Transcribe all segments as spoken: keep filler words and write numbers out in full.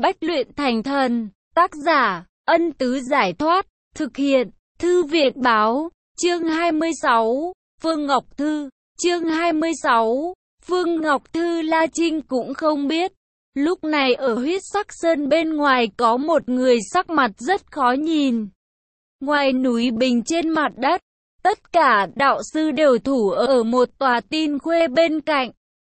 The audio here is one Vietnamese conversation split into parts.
Bách luyện thành thần. Tác giả, Ân Tứ Giải Thoát. Thực hiện, Thư Viện Báo. Chương hai mươi sáu. Phương Ngọc Thư. Chương hai mươi sáu. Phương Ngọc Thư. La Trinh cũng không biết. Lúc này ở Huyết Sắc Sơn bên ngoài có một người sắc mặt rất khó nhìn. Ngoài núi bình trên mặt đất, tất cả đạo sư đều thủ ở một tòa tin khuê bên cạnh,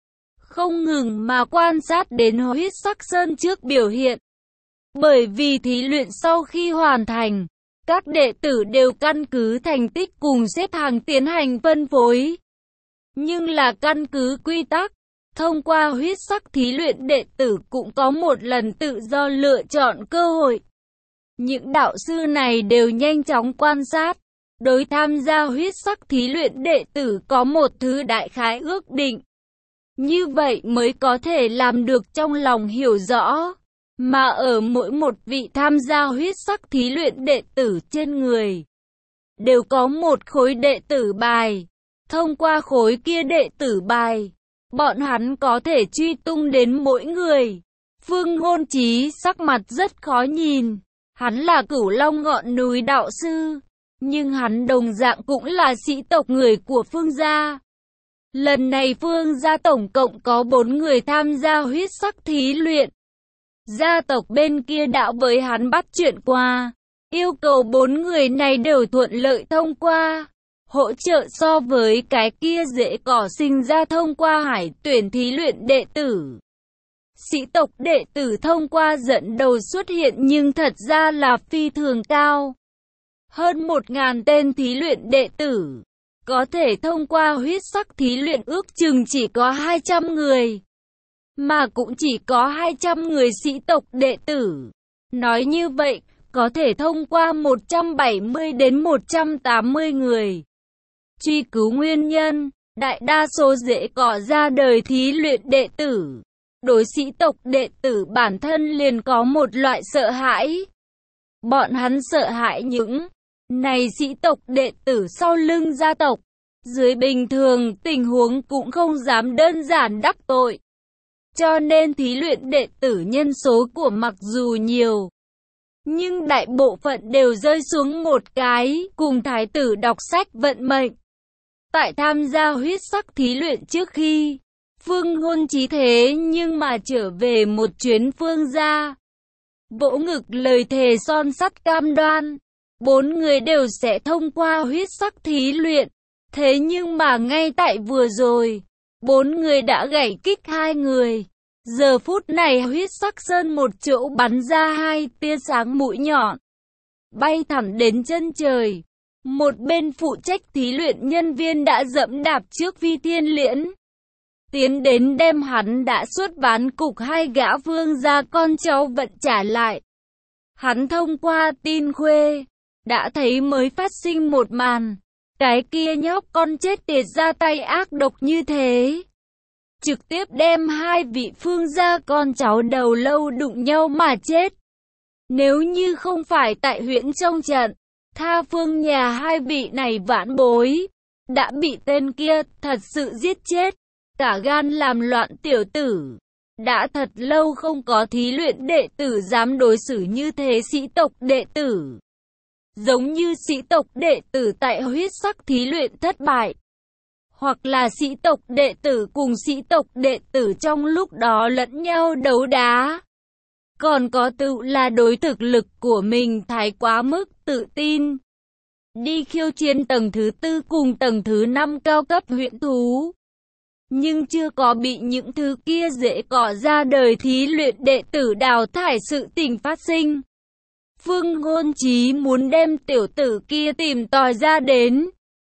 không ngừng mà quan sát đến Huyết Sắc Sơn trước biểu hiện. Bởi vì thí luyện sau khi hoàn thành, các đệ tử đều căn cứ thành tích cùng xếp hàng tiến hành phân phối. Nhưng là căn cứ quy tắc, thông qua huyết sắc thí luyện đệ tử cũng có một lần tự do lựa chọn cơ hội. Những đạo sư này đều nhanh chóng quan sát, đối tham gia huyết sắc thí luyện đệ tử có một thứ đại khái ước định. Như vậy mới có thể làm được trong lòng hiểu rõ, mà ở mỗi một vị tham gia huyết sắc thí luyện đệ tử trên người, đều có một khối đệ tử bài. Thông qua khối kia đệ tử bài, bọn hắn có thể truy tung đến mỗi người. Phương Ngôn Chí sắc mặt rất khó nhìn. Hắn là Cửu Long ngọn núi đạo sư, nhưng hắn đồng dạng cũng là sĩ tộc người của Phương gia. Lần này Phương gia tổng cộng có bốn người tham gia huyết sắc thí luyện. Gia tộc bên kia đã với hắn bắt chuyện qua, yêu cầu bốn người này đều thuận lợi thông qua. Hỗ trợ so với cái kia dễ cỏ sinh ra thông qua hải tuyển thí luyện đệ tử. Sĩ tộc đệ tử thông qua dẫn đầu xuất hiện nhưng thật ra là phi thường cao. Hơn một ngàn tên thí luyện đệ tử, có thể thông qua huyết sắc thí luyện ước chừng chỉ có hai trăm người. Mà cũng chỉ có hai trăm người sĩ tộc đệ tử. Nói như vậy, có thể thông qua một trăm bảy mươi đến một trăm tám mươi người. Truy cứu nguyên nhân, đại đa số dễ cỏ ra đời thí luyện đệ tử. Đối sĩ tộc đệ tử bản thân liền có một loại sợ hãi. Bọn hắn sợ hãi những này sĩ tộc đệ tử sau lưng gia tộc. Dưới bình thường tình huống cũng không dám đơn giản đắc tội. Cho nên thí luyện đệ tử nhân số của mặc dù nhiều, nhưng đại bộ phận đều rơi xuống một cái, cùng thái tử đọc sách vận mệnh. Tại tham gia huyết sắc thí luyện trước khi, Phương Ngôn Chí thế nhưng mà trở về một chuyến Phương gia. Vỗ ngực lời thề son sắt cam đoan, bốn người đều sẽ thông qua huyết sắc thí luyện. Thế nhưng mà ngay tại vừa rồi, bốn người đã gãy kích hai người. Giờ phút này huyết sắc sơn một chỗ bắn ra hai tia sáng mũi nhọn, bay thẳng đến chân trời. Một bên phụ trách thí luyện nhân viên đã dẫm đạp trước Vi Thiên Liễn, tiến đến đem hắn đã xuất bán cục hai gã vương gia con cháu vận trả lại. Hắn thông qua tin khuê, đã thấy mới phát sinh một màn. Cái kia nhóc con chết tiệt ra tay ác độc như thế, trực tiếp đem hai vị phương gia con cháu đầu lâu đụng nhau mà chết. Nếu như không phải tại huyện trong trận, tha phương nhà hai vị này vãn bối đã bị tên kia thật sự giết chết. Cả gan làm loạn tiểu tử, đã thật lâu không có thí luyện đệ tử dám đối xử như thế sĩ tộc đệ tử. Giống như sĩ tộc đệ tử tại huyết sắc thí luyện thất bại, hoặc là sĩ tộc đệ tử cùng sĩ tộc đệ tử trong lúc đó lẫn nhau đấu đá. Còn có tự là đối thực lực của mình thái quá mức tự tin, đi khiêu chiến tầng thứ tư cùng tầng thứ năm cao cấp huyễn thú. Nhưng chưa có bị những thứ kia dễ cỏ ra đời thí luyện đệ tử đào thải sự tình phát sinh. Phương Ngôn Chí muốn đem tiểu tử kia tìm tòi ra đến.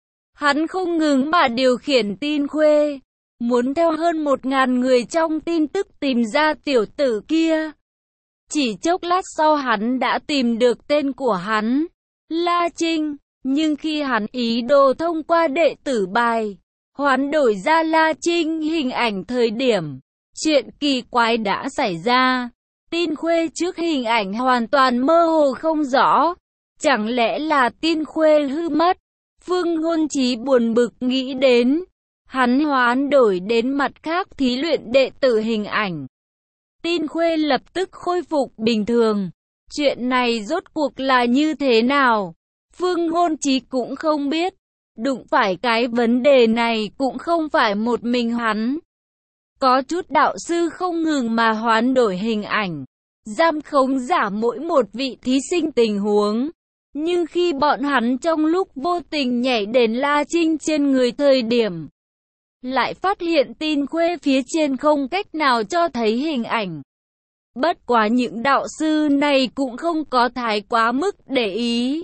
Hắn không ngừng mà điều khiển tin khuê, muốn theo hơn một ngàn người trong tin tức tìm ra tiểu tử kia. Chỉ chốc lát sau hắn đã tìm được tên của hắn, La Trinh. Nhưng khi hắn ý đồ thông qua đệ tử bài, hoán đổi ra La Trinh hình ảnh thời điểm, chuyện kỳ quái đã xảy ra. Tin khuê trước hình ảnh hoàn toàn mơ hồ không rõ. Chẳng lẽ là tin khuê hư mất? Phương Ngôn Chí buồn bực nghĩ đến. Hắn hoán đổi đến mặt khác thí luyện đệ tử hình ảnh. Tin Khuê lập tức khôi phục bình thường. Chuyện này rốt cuộc là như thế nào? Phương Ngôn Chí cũng không biết. Đụng phải cái vấn đề này cũng không phải một mình hắn. Có chút đạo sư không ngừng mà hoán đổi hình ảnh, giam khống giả mỗi một vị thí sinh tình huống. Nhưng khi bọn hắn trong lúc vô tình nhảy đến La Trinh trên người thời điểm, lại phát hiện Tin Khuê phía trên không cách nào cho thấy hình ảnh. Bất quá những đạo sư này cũng không có thái quá mức để ý.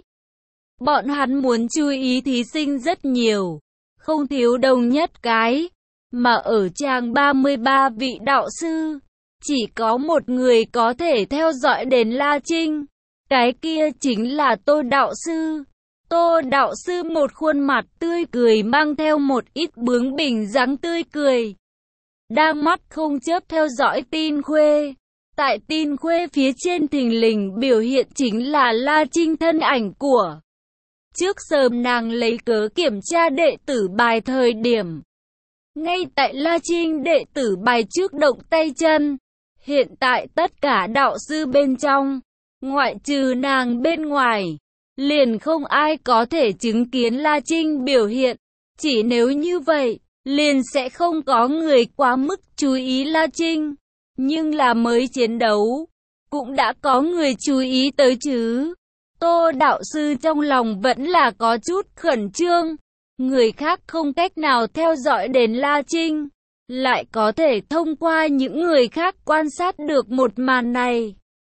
Bọn hắn muốn chú ý thí sinh rất nhiều, không thiếu đồng nhất cái. Mà ở trang ba mươi ba vị đạo sư, chỉ có một người có thể theo dõi đến La Trinh. Cái kia chính là Tô đạo sư. Tô đạo sư một khuôn mặt tươi cười mang theo một ít bướng bỉnh dáng tươi cười, đang mắt không chớp theo dõi Tin Khuê. Tại Tin Khuê phía trên thình lình biểu hiện chính là La Trinh thân ảnh của. Trước sớm nàng lấy cớ kiểm tra đệ tử bài thời điểm, ngay tại La Trinh đệ tử bài trước động tay chân. Hiện tại tất cả đạo sư bên trong, ngoại trừ nàng bên ngoài, liền không ai có thể chứng kiến La Trinh biểu hiện. Chỉ nếu như vậy, liền sẽ không có người quá mức chú ý La Trinh. Nhưng là mới chiến đấu, cũng đã có người chú ý tới chứ. Tô đạo sư trong lòng vẫn là có chút khẩn trương. Người khác không cách nào theo dõi đến La Trinh, lại có thể thông qua những người khác quan sát được một màn này.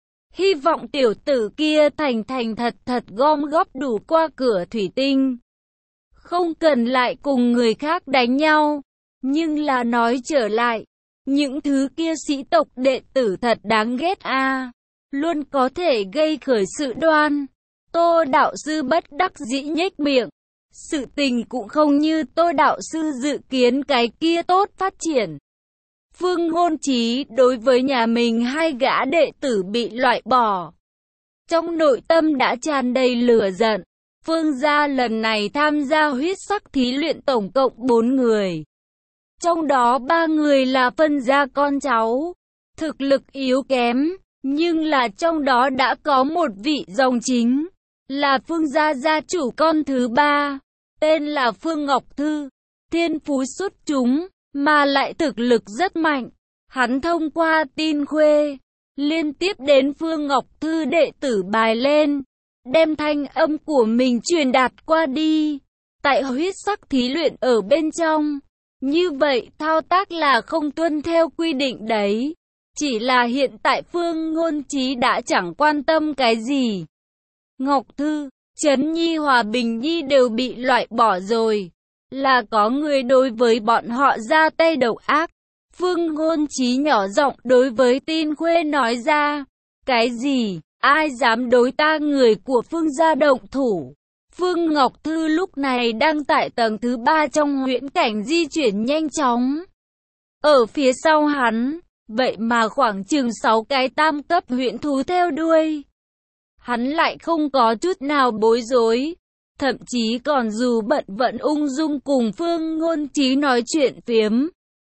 Hy vọng tiểu tử kia thành thành thật thật gom góp đủ qua cửa thủy tinh, không cần lại cùng người khác đánh nhau. Nhưng là nói trở lại, những thứ kia sĩ tộc đệ tử thật đáng ghét a, à, luôn có thể gây khởi sự đoan. Tô đạo sư bất đắc dĩ nhếch miệng. Sự tình cũng không như Tô đạo sư dự kiến cái kia tốt phát triển. Phương Ngôn Chí đối với nhà mình hai gã đệ tử bị loại bỏ, trong nội tâm đã tràn đầy lửa giận. Phương gia lần này tham gia huyết sắc thí luyện tổng cộng bốn người. Trong đó ba người là phân gia con cháu, thực lực yếu kém, nhưng là trong đó đã có một vị dòng chính, là Phương gia gia chủ con thứ ba, tên là Phương Ngọc Thư, thiên phú xuất chúng, mà lại thực lực rất mạnh. Hắn thông qua Tin Khuê, liên tiếp đến Phương Ngọc Thư đệ tử bài lên, đem thanh âm của mình truyền đạt qua đi. Tại huyết sắc thí luyện ở bên trong, như vậy thao tác là không tuân theo quy định đấy. Chỉ là hiện tại Phương Ngôn Chí đã chẳng quan tâm cái gì. Ngọc Thư, Trấn Nhi, Hòa Bình Nhi đều bị loại bỏ rồi. Là có người đối với bọn họ ra tay độc ác. Phương Ngôn Chí nhỏ giọng đối với Tin Khuê nói ra. Cái gì? Ai dám đối ta người của Phương gia động thủ? Phương Ngọc Thư lúc này đang tại tầng thứ ba trong huyễn cảnh di chuyển nhanh chóng. Ở phía sau hắn, vậy mà khoảng chừng sáu cái tam cấp huyễn thú theo đuôi. Hắn lại không có chút nào bối rối, thậm chí còn dù bận vẫn ung dung cùng Phương Ngôn Chí nói chuyện phiếm.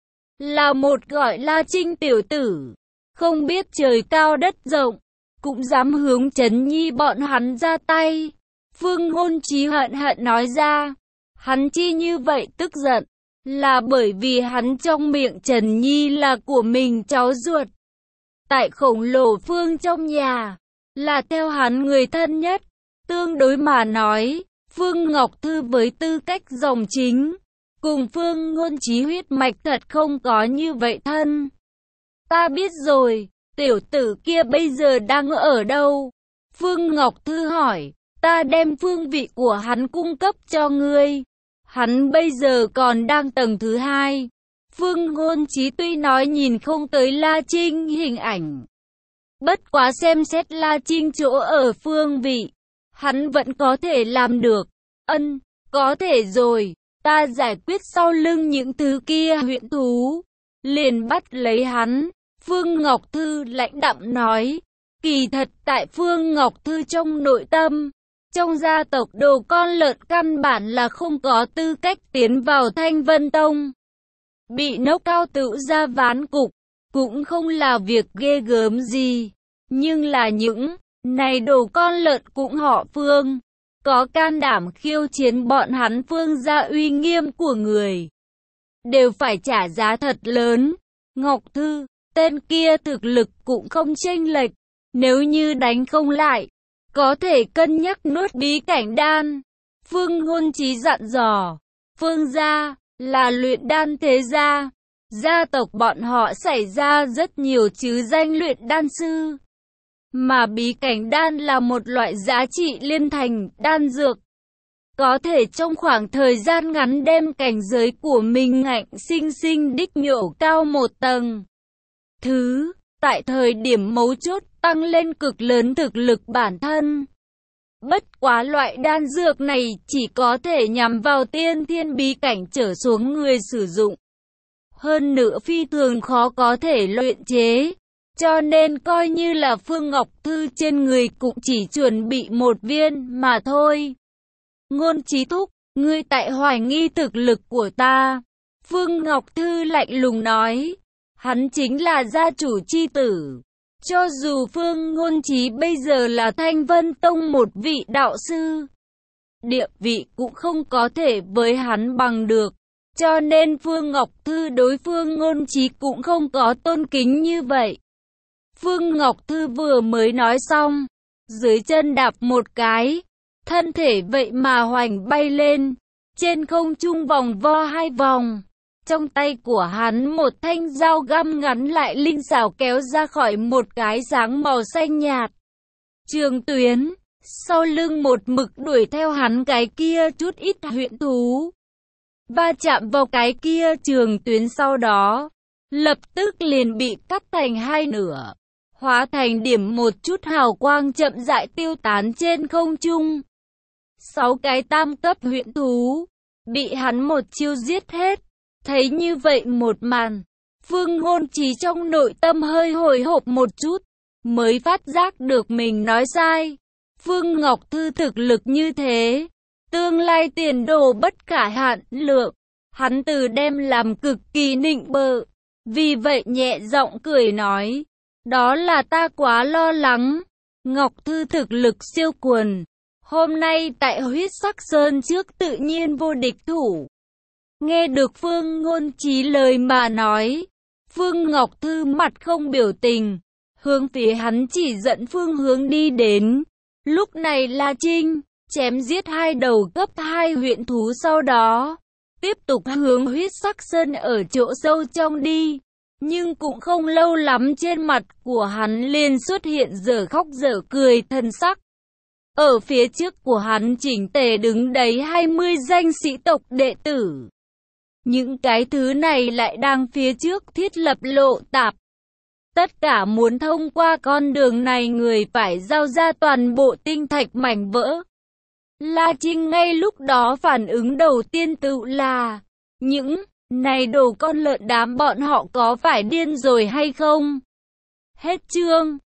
Là một gọi La Trinh tiểu tử, không biết trời cao đất rộng, cũng dám hướng Trấn Nhi bọn hắn ra tay. Phương Ngôn Chí hận hận nói ra. Hắn chi như vậy tức giận, là bởi vì hắn trong miệng Trần Nhi là của mình cháu ruột. Tại khổng lồ Phương trong nhà, là theo hắn người thân nhất. Tương đối mà nói, Phương Ngọc Thư với tư cách dòng chính, cùng Phương Ngôn Chí huyết mạch thật không có như vậy thân. Ta biết rồi, tiểu tử kia bây giờ đang ở đâu? Phương Ngọc Thư hỏi. Ta đem phương vị của hắn cung cấp cho ngươi. Hắn bây giờ còn đang tầng thứ hai. Phương Ngôn Chí tuy nói nhìn không tới La Trinh hình ảnh, bất quá xem xét La Trinh chỗ ở phương vị, hắn vẫn có thể làm được. Ân, có thể rồi, ta giải quyết sau lưng những thứ kia huyễn thú, liền bắt lấy hắn. Phương Ngọc Thư lãnh đạm nói. Kỳ thật tại Phương Ngọc Thư trong nội tâm, trong gia tộc đồ con lợn căn bản là không có tư cách tiến vào Thanh Vân Tông. Bị nốc cao tựu ra ván cục, cũng không là việc ghê gớm gì. Nhưng là những này đồ con lợn cũng họ Phương, có can đảm khiêu chiến bọn hắn Phương gia uy nghiêm của người, đều phải trả giá thật lớn. Ngọc Thư, tên kia thực lực cũng không chênh lệch, nếu như đánh không lại, có thể cân nhắc nuốt bí cảnh đan. Phương Ngôn Chí dặn dò, Phương gia là luyện đan thế gia, gia tộc bọn họ xảy ra rất nhiều chứ danh luyện đan sư. Mà bí cảnh đan là một loại giá trị liên thành đan dược, có thể trong khoảng thời gian ngắn đem cảnh giới của mình ngạnh sinh sinh đích nhổ cao một tầng. Thứ, tại thời điểm mấu chốt tăng lên cực lớn thực lực bản thân. Bất quá loại đan dược này chỉ có thể nhắm vào tiên thiên bí cảnh trở xuống người sử dụng. Hơn nữa phi thường khó có thể luyện chế. Cho nên coi như là Phương Ngọc Thư trên người cũng chỉ chuẩn bị một viên mà thôi. Ngôn Chí thúc, ngươi tại hoài nghi thực lực của ta. Phương Ngọc Thư lạnh lùng nói, hắn chính là gia chủ chi tử. Cho dù Phương Ngôn Chí bây giờ là Thanh Vân Tông một vị đạo sư, địa vị cũng không có thể với hắn bằng được. Cho nên Phương Ngọc Thư đối Phương Ngôn Chí cũng không có tôn kính như vậy. Phương Ngọc Thư vừa mới nói xong, dưới chân đạp một cái, thân thể vậy mà hoành bay lên, trên không trung vòng vo hai vòng. Trong tay của hắn một thanh dao găm ngắn lại linh xảo kéo ra khỏi một cái dáng màu xanh nhạt. Trường Tuyến, sau lưng một mực đuổi theo hắn cái kia chút ít huyễn thú. Va chạm vào cái kia Trường Tuyến sau đó, lập tức liền bị cắt thành hai nửa, hóa thành điểm một chút hào quang chậm rãi tiêu tán trên không trung. Sáu cái tam cấp huyễn thú, bị hắn một chiêu giết hết. Thấy như vậy một màn, Phương Ngôn Chí trong nội tâm hơi hồi hộp một chút, mới phát giác được mình nói sai. Phương Ngọc Thư thực lực như thế, tương lai tiền đồ bất khả hạn lượng, hắn từ đem làm cực kỳ nịnh bợ. Vì vậy nhẹ giọng cười nói, đó là ta quá lo lắng. Ngọc Thư thực lực siêu quần, hôm nay tại Huyết Sắc Sơn trước tự nhiên vô địch thủ. Nghe được Phương Ngôn Chí lời mà nói, Phương Ngọc Thư mặt không biểu tình, hướng phía hắn chỉ dẫn phương hướng đi đến. Lúc này La Trinh chém giết hai đầu cấp hai huyễn thú, sau đó tiếp tục hướng Huyết Sắc Sơn ở chỗ sâu trong đi. Nhưng cũng không lâu lắm trên mặt của hắn liền xuất hiện dở khóc dở cười thần sắc. Ở phía trước của hắn chỉnh tề đứng đấy hai mươi danh sĩ tộc đệ tử. Những cái thứ này lại đang phía trước thiết lập lộ tạp. Tất cả muốn thông qua con đường này người phải giao ra toàn bộ tinh thạch mảnh vỡ. La Trinh ngay lúc đó phản ứng đầu tiên tự là, những này đồ con lợn đám bọn họ có phải điên rồi hay không? Hết chương.